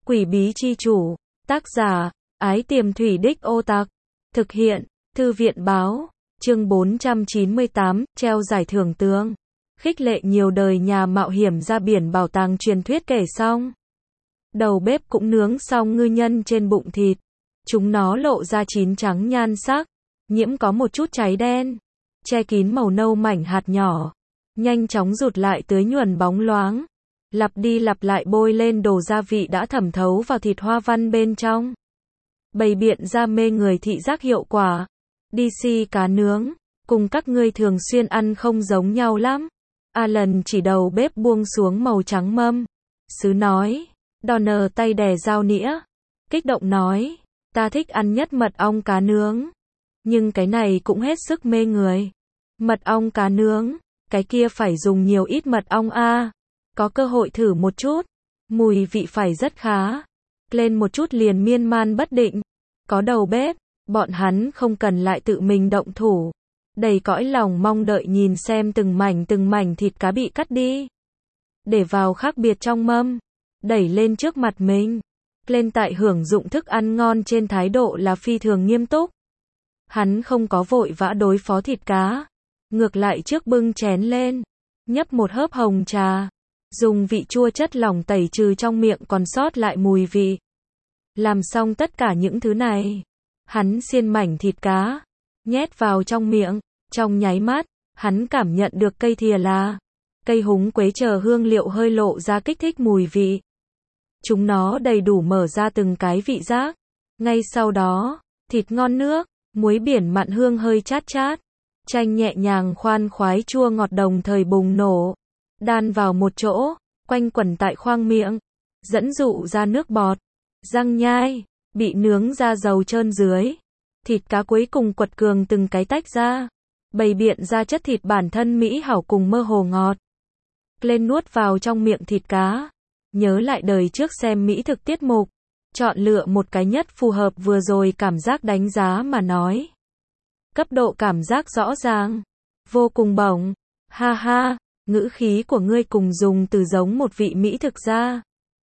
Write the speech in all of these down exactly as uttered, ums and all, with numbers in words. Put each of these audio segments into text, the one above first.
Quỷ bí chi chủ. Tác giả, Ái Tiềm Thủy Đích Ô Tặc. Thực hiện, Thư viện báo. Chương bốn trăm chín mươi tám, treo giải thưởng tướng. Khích lệ nhiều đời nhà mạo hiểm ra biển bảo tàng truyền thuyết kể xong. Đầu bếp cũng nướng xong ngư nhân trên bụng thịt. Chúng nó lộ ra chín trắng nhan sắc, nhiễm có một chút cháy đen, che kín màu nâu mảnh hạt nhỏ. Nhanh chóng rụt lại tưới nhuần bóng loáng. Lặp đi lặp lại bôi lên đồ gia vị đã thẩm thấu vào thịt hoa văn bên trong. Bày biện ra mê người thị giác hiệu quả. đê xê cá nướng, cùng các ngươi thường xuyên ăn không giống nhau lắm. Alan chỉ đầu bếp buông xuống màu trắng mâm. Sứ nói. Donner tay đè dao nĩa. Kích động nói. Ta thích ăn nhất mật ong cá nướng. Nhưng cái này cũng hết sức mê người. Mật ong cá nướng, cái kia phải dùng nhiều ít mật ong a. À. Có cơ hội thử một chút. Mùi vị phải rất khá. Lên một chút liền miên man bất định. Có đầu bếp, bọn hắn không cần lại tự mình động thủ. Đầy cõi lòng mong đợi nhìn xem từng mảnh từng mảnh thịt cá bị cắt đi. Để vào khác biệt trong mâm. Đẩy lên trước mặt mình. Lên tại hưởng dụng thức ăn ngon trên thái độ là phi thường nghiêm túc. Hắn không có vội vã đối phó thịt cá. Ngược lại trước bưng chén lên. Nhấp một hớp hồng trà. Dùng vị chua chất lỏng tẩy trừ trong miệng còn sót lại mùi vị. Làm xong tất cả những thứ này. Hắn xiên mảnh thịt cá. Nhét vào trong miệng. Trong nháy mắt, hắn cảm nhận được cây thìa là. Cây húng quế chờ hương liệu hơi lộ ra kích thích mùi vị. Chúng nó đầy đủ mở ra từng cái vị giác. Ngay sau đó, thịt ngon nước, muối biển mặn hương hơi chát chát. Chanh nhẹ nhàng khoan khoái chua ngọt đồng thời bùng nổ. Đan vào một chỗ, quanh quẩn tại khoang miệng. Dẫn dụ ra nước bọt. Răng nhai, bị nướng ra dầu trơn dưới. Thịt cá cuối cùng quật cường từng cái tách ra. Bày biện ra chất thịt bản thân mỹ hảo cùng mơ hồ ngọt. Lên nuốt vào trong miệng thịt cá. Nhớ lại đời trước xem mỹ thực tiết mục. Chọn lựa một cái nhất phù hợp vừa rồi cảm giác đánh giá mà nói. Cấp độ cảm giác rõ ràng. Vô cùng bổng. Ha ha, ngữ khí của ngươi cùng dùng từ giống một vị mỹ thực ra.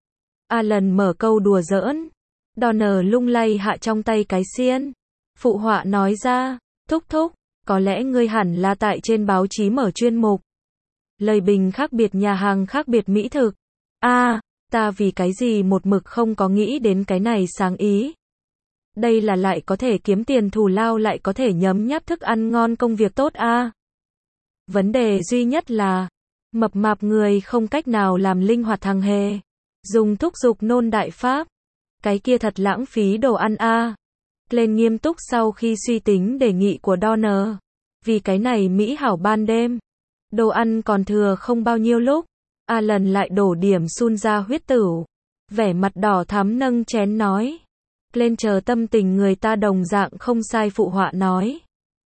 Alan mở câu đùa giỡn. Donner lung lay hạ trong tay cái xiên. Phụ họa nói ra. Thúc thúc, có lẽ ngươi hẳn là tại trên báo chí mở chuyên mục. Lời bình khác biệt nhà hàng khác biệt mỹ thực. A, à, ta vì cái gì một mực không có nghĩ đến cái này sáng ý. Đây là lại có thể kiếm tiền thù lao lại có thể nhấm nháp thức ăn ngon công việc tốt a. À. Vấn đề duy nhất là, mập mạp người không cách nào làm linh hoạt thằng hề. Dùng thúc giục nôn đại pháp. Cái kia thật lãng phí đồ ăn a. À. Lên nghiêm túc sau khi suy tính đề nghị của Donner. Vì cái này mỹ hảo ban đêm. Đồ ăn còn thừa không bao nhiêu lúc. Alan lại đổ điểm sun ra huyết tửu. Vẻ mặt đỏ thắm nâng chén nói. Lên chờ tâm tình người ta đồng dạng không sai phụ họa nói.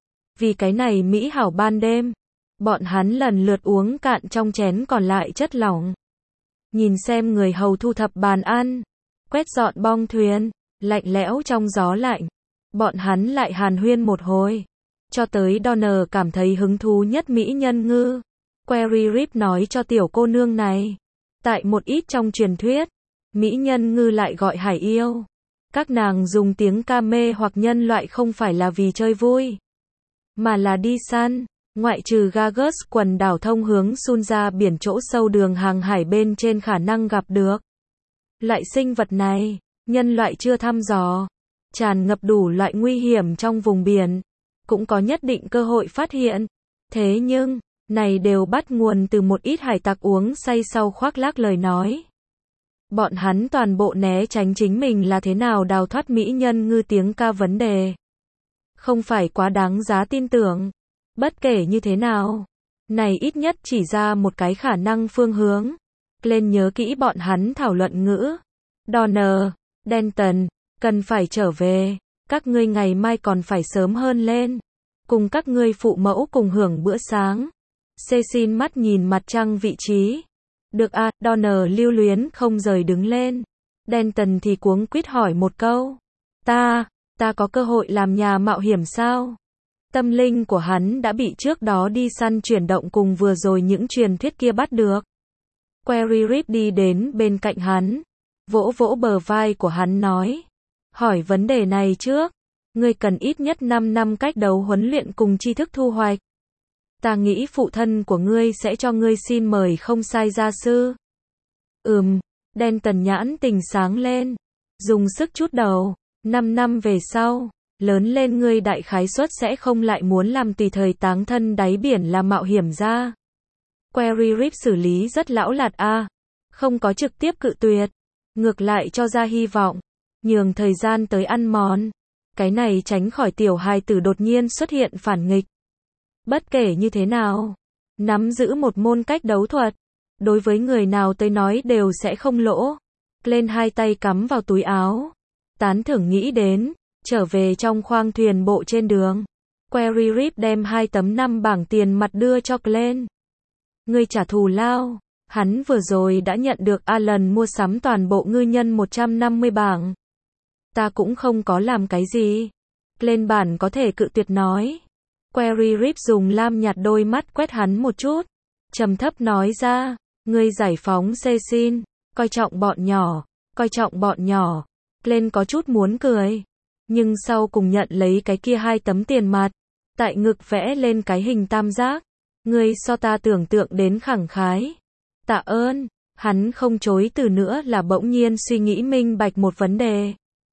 Vì cái này mỹ hảo ban đêm. Bọn hắn lần lượt uống cạn trong chén còn lại chất lỏng. Nhìn xem người hầu thu thập bàn ăn. Quét dọn bong thuyền. Lạnh lẽo trong gió lạnh. Bọn hắn lại hàn huyên một hồi. Cho tới Donner cảm thấy hứng thú nhất mỹ nhân ngư. Query Rip nói cho tiểu cô nương này. Tại một ít trong truyền thuyết, mỹ nhân ngư lại gọi hải yêu. Các nàng dùng tiếng ca mê hoặc nhân loại không phải là vì chơi vui, mà là đi săn. Ngoại trừ Gargus quần đảo thông hướng sun ra biển chỗ sâu đường hàng hải bên trên khả năng gặp được. Loại sinh vật này, nhân loại chưa thăm dò. Tràn ngập đủ loại nguy hiểm trong vùng biển. Cũng có nhất định cơ hội phát hiện. Thế nhưng, này đều bắt nguồn từ một ít hải tặc uống say sau khoác lác lời nói. Bọn hắn toàn bộ né tránh chính mình là thế nào đào thoát mỹ nhân ngư tiếng ca vấn đề. Không phải quá đáng giá tin tưởng. Bất kể như thế nào. Này ít nhất chỉ ra một cái khả năng phương hướng. Lên nhớ kỹ bọn hắn thảo luận ngữ. Donner, Denton, cần phải trở về. Các ngươi ngày mai còn phải sớm hơn lên. Cùng các ngươi phụ mẫu cùng hưởng bữa sáng. Cecil mắt nhìn mặt trăng vị trí. Được à, Donner lưu luyến không rời đứng lên. Denton thì cuống quýt hỏi một câu. Ta, ta có cơ hội làm nhà mạo hiểm sao? Tâm linh của hắn đã bị trước đó đi săn chuyển động cùng vừa rồi những truyền thuyết kia bắt được. Query Rip đi đến bên cạnh hắn. vỗ vỗ bờ vai của hắn nói. Hỏi vấn đề này trước. Ngươi cần ít nhất năm năm cách đấu huấn luyện cùng tri thức thu hoạch. Ta nghĩ phụ thân của ngươi sẽ cho ngươi xin mời không sai gia sư. Ừm, đen tần nhãn tình sáng lên. Dùng sức chút đầu. Năm năm về sau, lớn lên ngươi đại khái suất sẽ không lại muốn làm tùy thời táng thân đáy biển là mạo hiểm ra. Query Rip xử lý rất lão lạt a, à. Không có trực tiếp cự tuyệt. Ngược lại cho ra hy vọng. Nhường thời gian tới ăn mòn. Cái này tránh khỏi tiểu hài tử đột nhiên xuất hiện phản nghịch. Bất kể như thế nào, nắm giữ một môn cách đấu thuật, đối với người nào tới nói đều sẽ không lỗ. Lên hai tay cắm vào túi áo. Tán thưởng nghĩ đến, trở về trong khoang thuyền bộ trên đường. Query Rip đem hai tấm năm bảng tiền mặt đưa cho Glenn. Ngươi trả thù lao. Hắn vừa rồi đã nhận được Alan mua sắm toàn bộ ngư nhân một trăm năm mươi bảng. Ta cũng không có làm cái gì. Glenn bản có thể cự tuyệt nói. Query Rip dùng lam nhạt đôi mắt quét hắn một chút. Trầm thấp nói ra, ngươi giải phóng Cecil, coi trọng bọn nhỏ, coi trọng bọn nhỏ. Glenn có chút muốn cười. Nhưng sau cùng nhận lấy cái kia hai tấm tiền mặt. Tại ngực vẽ lên cái hình tam giác. Ngươi so ta tưởng tượng đến khẳng khái. Tạ ơn. Hắn không chối từ nữa là bỗng nhiên suy nghĩ minh bạch một vấn đề.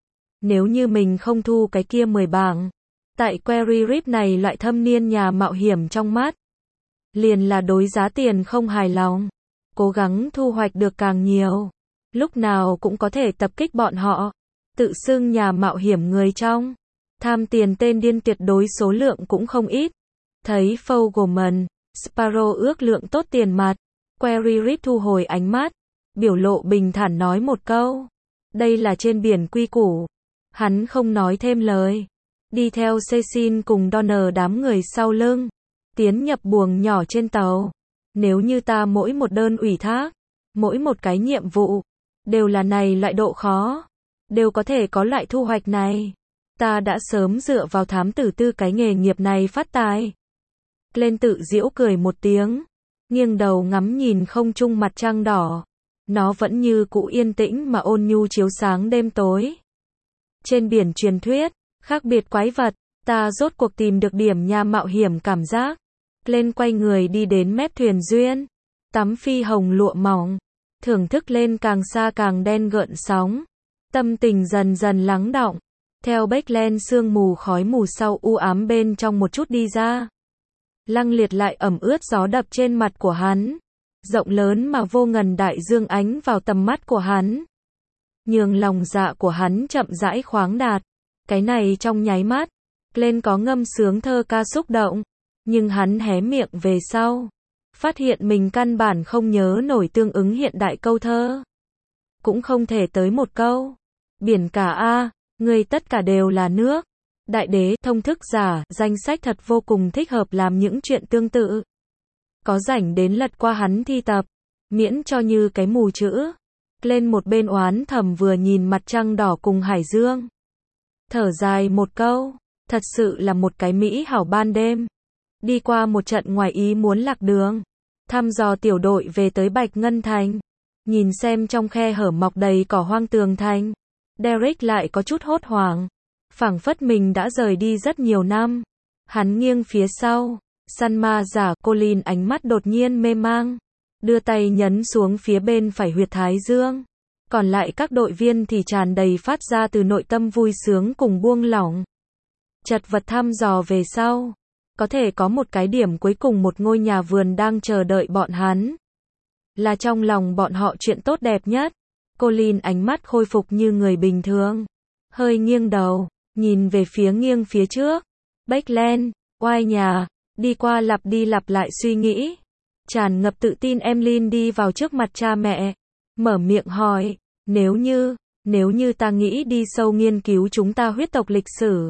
Nếu như mình không thu cái kia mười bảng. Tại Query Rip này loại thâm niên nhà mạo hiểm trong mắt. Liền là đối giá tiền không hài lòng. Cố gắng thu hoạch được càng nhiều. Lúc nào cũng có thể tập kích bọn họ. Tự xưng nhà mạo hiểm người trong. Tham tiền tên điên tuyệt đối số lượng cũng không ít. Thấy Fogelman, Sparrow ước lượng tốt tiền mặt. Query Rip thu hồi ánh mắt. Biểu lộ bình thản nói một câu. Đây là trên biển quy củ. Hắn không nói thêm lời. Đi theo Cecil cùng Donner đám người sau lưng. Tiến nhập buồng nhỏ trên tàu. Nếu như ta mỗi một đơn ủy thác, mỗi một cái nhiệm vụ, đều là này loại độ khó, đều có thể có loại thu hoạch này. Ta đã sớm dựa vào thám tử tư cái nghề nghiệp này phát tài. Lên tự giễu cười một tiếng. Nghiêng đầu ngắm nhìn không trung mặt trăng đỏ. Nó vẫn như cũ yên tĩnh mà ôn nhu chiếu sáng đêm tối. Trên biển truyền thuyết, khác biệt quái vật, ta rốt cuộc tìm được điểm nhà mạo hiểm cảm giác. Lên quay người đi đến mép thuyền duyên. Tắm phi hồng lụa mỏng. Thưởng thức lên càng xa càng đen gợn sóng. Tâm tình dần dần lắng đọng. Theo bếch len sương mù khói mù sau u ám bên trong một chút đi ra. Lăng liệt lại ẩm ướt gió đập trên mặt của hắn. Rộng lớn mà vô ngần đại dương ánh vào tầm mắt của hắn. Nhường lòng dạ của hắn chậm rãi khoáng đạt. Cái này trong nháy mắt. Lên có ngâm sướng thơ ca xúc động. Nhưng hắn hé miệng về sau. Phát hiện mình căn bản không nhớ nổi tương ứng hiện đại câu thơ. Cũng không thể tới một câu. Biển cả a, người tất cả đều là nước. Đại đế, thông thức giả, danh sách thật vô cùng thích hợp làm những chuyện tương tự. Có rảnh đến lật qua hắn thi tập. Miễn cho như cái mù chữ. Lên một bên oán thầm vừa nhìn mặt trăng đỏ cùng hải dương. Thở dài một câu. Thật sự là một cái mỹ hảo ban đêm. Đi qua một trận ngoài ý muốn lạc đường. Thăm dò tiểu đội về tới Bạch Ngân Thành. Nhìn xem trong khe hở mọc đầy cỏ hoang tường thành. Derek lại có chút hốt hoảng. Phảng phất mình đã rời đi rất nhiều năm. Hắn nghiêng phía sau. Săn ma giả Colin ánh mắt đột nhiên mê mang. Đưa tay nhấn xuống phía bên phải huyệt thái dương. Còn lại các đội viên thì tràn đầy phát ra từ nội tâm vui sướng cùng buông lỏng. Chật vật thăm dò về sau. Có thể có một cái điểm cuối cùng một ngôi nhà vườn đang chờ đợi bọn hắn. Là trong lòng bọn họ chuyện tốt đẹp nhất. Colin ánh mắt khôi phục như người bình thường. Hơi nghiêng đầu, nhìn về phía nghiêng phía trước. Backland, oai nhà, đi qua lặp đi lặp lại suy nghĩ. Tràn ngập tự tin Emlyn đi vào trước mặt cha mẹ. Mở miệng hỏi, nếu như, nếu như ta nghĩ đi sâu nghiên cứu chúng ta huyết tộc lịch sử.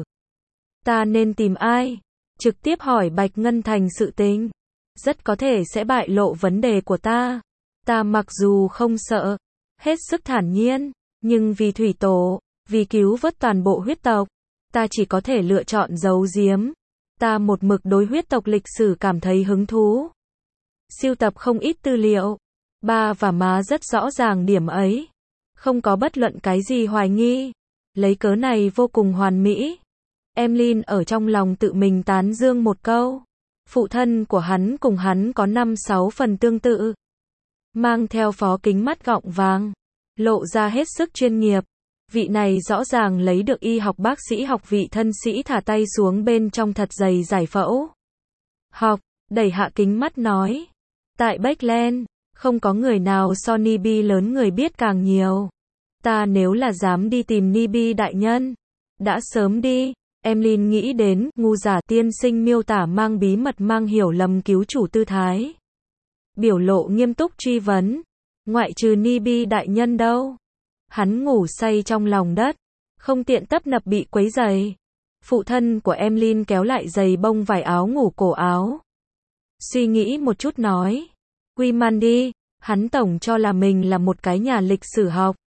Ta nên tìm ai? Trực tiếp hỏi Bạch Ngân Thành sự tình. Rất có thể sẽ bại lộ vấn đề của ta. Ta mặc dù không sợ, hết sức thản nhiên, nhưng vì thủy tổ, vì cứu vớt toàn bộ huyết tộc, ta chỉ có thể lựa chọn giấu giếm. Ta một mực đối huyết tộc lịch sử cảm thấy hứng thú. Sưu tập không ít tư liệu. Ba và má rất rõ ràng điểm ấy. Không có bất luận cái gì hoài nghi. Lấy cớ này vô cùng hoàn mỹ. Emlyn ở trong lòng tự mình tán dương một câu. Phụ thân của hắn cùng hắn có năm sáu phần tương tự. Mang theo phó kính mắt gọng vàng. Lộ ra hết sức chuyên nghiệp. Vị này rõ ràng lấy được y học bác sĩ học vị thân sĩ thả tay xuống bên trong thật dày giải phẫu. Học, đẩy hạ kính mắt nói. Tại Beckland, không có người nào so Nibi lớn người biết càng nhiều. Ta nếu là dám đi tìm Nibi đại nhân, đã sớm đi. Emlyn nghĩ đến, ngu giả tiên sinh miêu tả mang bí mật mang hiểu lầm cứu chủ tư thái. Biểu lộ nghiêm túc truy vấn. Ngoại trừ Nibi đại nhân đâu? Hắn ngủ say trong lòng đất, không tiện tấp nập bị quấy rầy. Phụ thân của Emlyn kéo lại giày bông vải áo ngủ cổ áo. Suy nghĩ một chút nói. Quimandi, hắn tổng cho là mình là một cái nhà lịch sử học.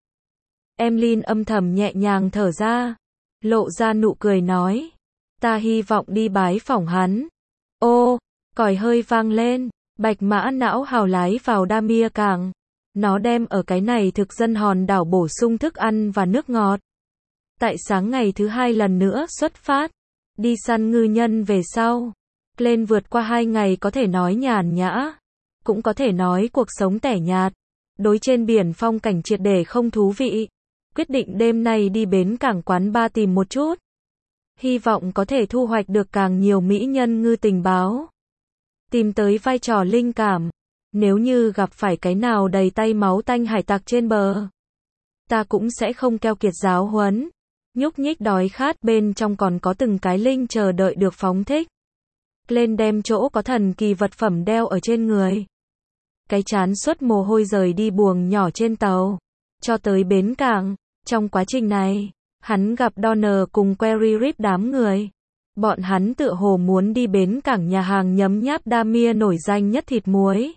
Emlyn âm thầm nhẹ nhàng thở ra, lộ ra nụ cười nói. Ta hy vọng đi bái phỏng hắn. Ô, còi hơi vang lên, bạch mã não hào lái vào Damia cảng. Nó đem ở cái này thực dân hòn đảo bổ sung thức ăn và nước ngọt. Tại sáng ngày thứ hai lần nữa xuất phát, đi săn ngư nhân về sau. Lên vượt qua hai ngày có thể nói nhàn nhã, cũng có thể nói cuộc sống tẻ nhạt. Đối trên biển phong cảnh triệt để không thú vị. Quyết định đêm nay đi bến cảng quán ba tìm một chút. Hy vọng có thể thu hoạch được càng nhiều mỹ nhân ngư tình báo. Tìm tới vai trò linh cảm. Nếu như gặp phải cái nào đầy tay máu tanh hải tặc trên bờ, ta cũng sẽ không keo kiệt giáo huấn. Nhúc nhích đói khát bên trong còn có từng cái linh chờ đợi được phóng thích. Lên đem chỗ có thần kỳ vật phẩm đeo ở trên người. Cái chán xuất mồ hôi rời đi buồng nhỏ trên tàu. Cho tới bến cảng. Trong quá trình này, hắn gặp Donner cùng Query Rip đám người. Bọn hắn tựa hồ muốn đi bến cảng nhà hàng nhấm nháp Damia nổi danh nhất thịt muối.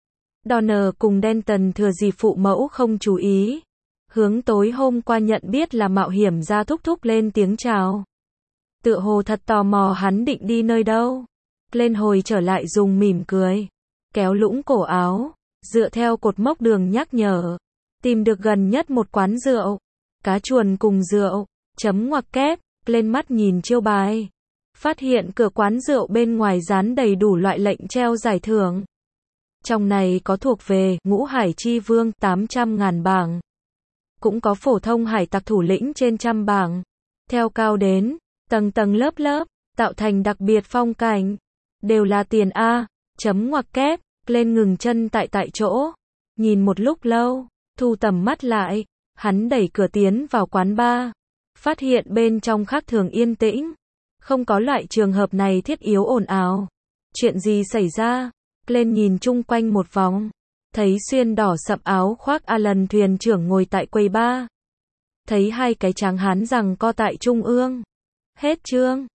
Donner cùng Denton thừa dịp phụ mẫu không chú ý. Hướng tối hôm qua nhận biết là mạo hiểm ra thúc thúc lên tiếng chào. Tựa hồ thật tò mò hắn định đi nơi đâu. Lên hồi trở lại dùng mỉm cười. Kéo lũng cổ áo. Dựa theo cột mốc đường nhắc nhở. Tìm được gần nhất một quán rượu. Cá chuồn cùng rượu. Chấm ngoặc kép. Lên mắt nhìn chiêu bài. Phát hiện cửa quán rượu bên ngoài dán đầy đủ loại lệnh treo giải thưởng. Trong này có thuộc về Ngũ Hải Chi Vương tám trăm ngàn bảng. Cũng có phổ thông hải tặc thủ lĩnh trên trăm bảng. Theo cao đến, tầng tầng lớp lớp, tạo thành đặc biệt phong cảnh. Đều là tiền A, chấm ngoặc kép, lên ngừng chân tại tại chỗ. Nhìn một lúc lâu, thu tầm mắt lại, hắn đẩy cửa tiến vào quán bar. Phát hiện bên trong khác thường yên tĩnh. Không có loại trường hợp này thiết yếu ồn ào. Chuyện gì xảy ra? Lên nhìn chung quanh một vòng. Thấy xuyên đỏ sậm áo khoác Alan thuyền trưởng ngồi tại quầy bar. Thấy hai cái tráng hán rằng co tại trung ương. Hết chương.